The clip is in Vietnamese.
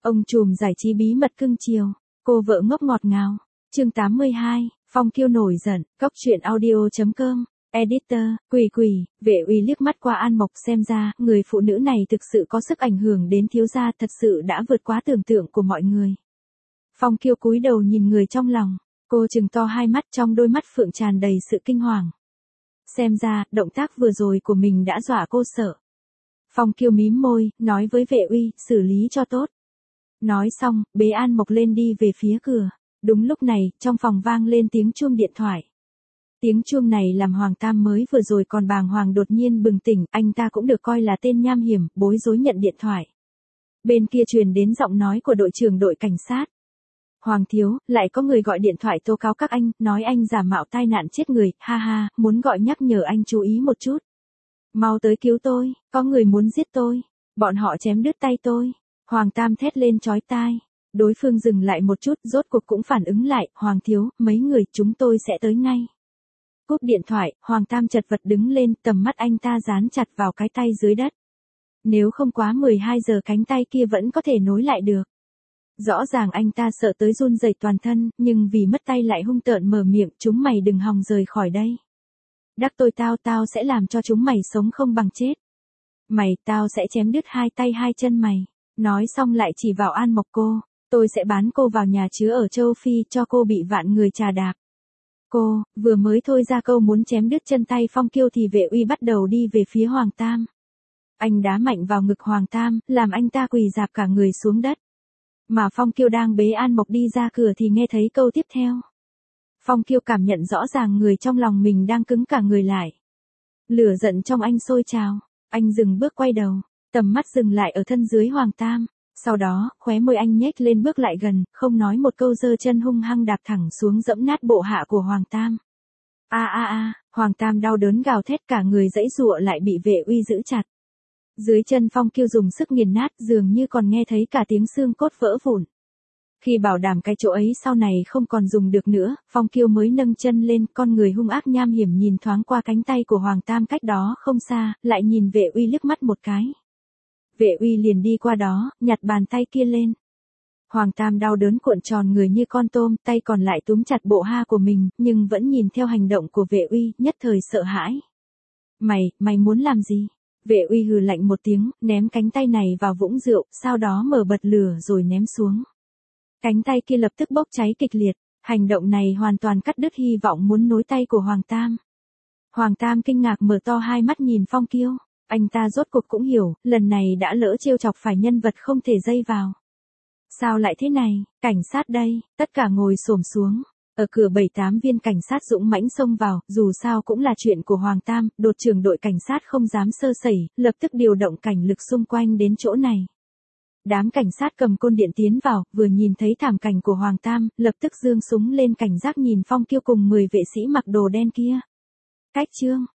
Ông trùm giải trí bí mật cưng chiều, cô vợ ngốc ngọt ngào. Chương 82, Phong Kiêu nổi giận, Cốc truyện audio.com, Editor, Quỳ, Vệ Uy liếc mắt qua An Mộc, xem ra, người phụ nữ này thực sự có sức ảnh hưởng đến thiếu gia, thật sự đã vượt quá tưởng tượng của mọi người. Phong Kiêu cúi đầu nhìn người trong lòng, cô trừng to hai mắt, trong đôi mắt phượng tràn đầy sự kinh hoàng. Xem ra, động tác vừa rồi của mình đã dọa cô sợ. Phong Kiêu mím môi, nói với Vệ Uy, xử lý cho tốt. Nói xong, bế An Mộc lên đi về phía cửa. Đúng lúc này, trong phòng vang lên tiếng chuông điện thoại. Tiếng chuông này làm Hoàng Tam mới vừa rồi còn bàng hoàng đột nhiên bừng tỉnh, anh ta cũng được coi là tên nham hiểm, bối rối nhận điện thoại. Bên kia truyền đến giọng nói của đội trưởng đội cảnh sát. Hoàng thiếu, lại có người gọi điện thoại tố cáo các anh, nói anh giả mạo tai nạn chết người, ha ha, muốn gọi nhắc nhở anh chú ý một chút. Mau tới cứu tôi, có người muốn giết tôi, bọn họ chém đứt tay tôi. Hoàng Tam thét lên chói tai. Đối phương dừng lại một chút, rốt cuộc cũng phản ứng lại, Hoàng thiếu, mấy người chúng tôi sẽ tới ngay. Cúp điện thoại, Hoàng Tam chật vật đứng lên, tầm mắt anh ta dán chặt vào cái tay dưới đất. Nếu không quá 12 giờ cánh tay kia vẫn có thể nối lại được. Rõ ràng anh ta sợ tới run rẩy toàn thân, nhưng vì mất tay lại hung tợn mở miệng, chúng mày đừng hòng rời khỏi đây. Đắc tội tao sẽ làm cho chúng mày sống không bằng chết. Tao sẽ chém đứt hai tay hai chân mày. Nói xong lại chỉ vào An Mộc cô. Tôi sẽ bán cô vào nhà chứa ở châu Phi cho cô bị vạn người chà đạp. Cô, vừa mới thôi ra câu muốn chém đứt chân tay Phong Kiêu thì Vệ Uy bắt đầu đi về phía Hoàng Tam. Anh đá mạnh vào ngực Hoàng Tam, làm anh ta quỳ rạp cả người xuống đất. Mà Phong Kiêu đang bế An Mộc đi ra cửa thì nghe thấy câu tiếp theo. Phong Kiêu cảm nhận rõ ràng người trong lòng mình đang cứng cả người lại. Lửa giận trong anh sôi trào, anh dừng bước quay đầu, tầm mắt dừng lại ở thân dưới Hoàng Tam. Sau đó, khóe môi anh nhếch lên bước lại gần, không nói một câu giơ chân hung hăng đạp thẳng xuống dẫm nát bộ hạ của Hoàng Tam. Hoàng Tam đau đớn gào thét, cả người giãy giụa lại bị Vệ Uy giữ chặt. Dưới chân Phong Kiêu dùng sức nghiền nát, dường như còn nghe thấy cả tiếng xương cốt vỡ vụn. Khi bảo đảm cái chỗ ấy sau này không còn dùng được nữa, Phong Kiêu mới nâng chân lên, con người hung ác nham hiểm nhìn thoáng qua cánh tay của Hoàng Tam cách đó không xa, lại nhìn Vệ Uy liếc mắt một cái. Vệ Uy liền đi qua đó, nhặt bàn tay kia lên. Hoàng Tam đau đớn cuộn tròn người như con tôm, tay còn lại túm chặt bộ ha của mình, nhưng vẫn nhìn theo hành động của Vệ Uy, nhất thời sợ hãi. Mày muốn làm gì? Vệ Uy hừ lạnh một tiếng, ném cánh tay này vào vũng rượu, sau đó mở bật lửa rồi ném xuống. Cánh tay kia lập tức bốc cháy kịch liệt, hành động này hoàn toàn cắt đứt hy vọng muốn nối tay của Hoàng Tam. Hoàng Tam kinh ngạc mở to hai mắt nhìn Phong Kiêu. Anh ta rốt cuộc cũng hiểu, lần này đã lỡ trêu chọc phải nhân vật không thể dây vào. Sao lại thế này, cảnh sát đây, tất cả ngồi xổm xuống. Ở cửa 7-8 viên cảnh sát dũng mãnh xông vào, dù sao cũng là chuyện của Hoàng Tam, đột trưởng đội cảnh sát không dám sơ sẩy, lập tức điều động cảnh lực xung quanh đến chỗ này. Đám cảnh sát cầm côn điện tiến vào, vừa nhìn thấy thảm cảnh của Hoàng Tam, lập tức giương súng lên cảnh giác nhìn Phong Kiêu cùng 10 vệ sĩ mặc đồ đen kia. Cách chương